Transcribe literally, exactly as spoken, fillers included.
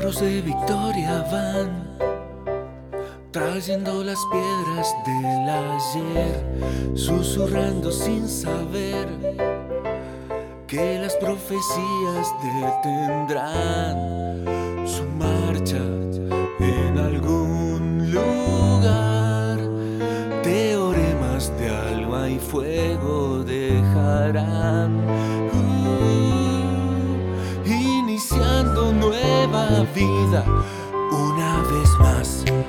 carros de victoria van trayendo las piedras del ayer, susurrando sin saber que las profecías detendrán su marcha en algún lugar. Teoremas de alma y fuego dejarán, uh, iniciando nueva vida una vez más.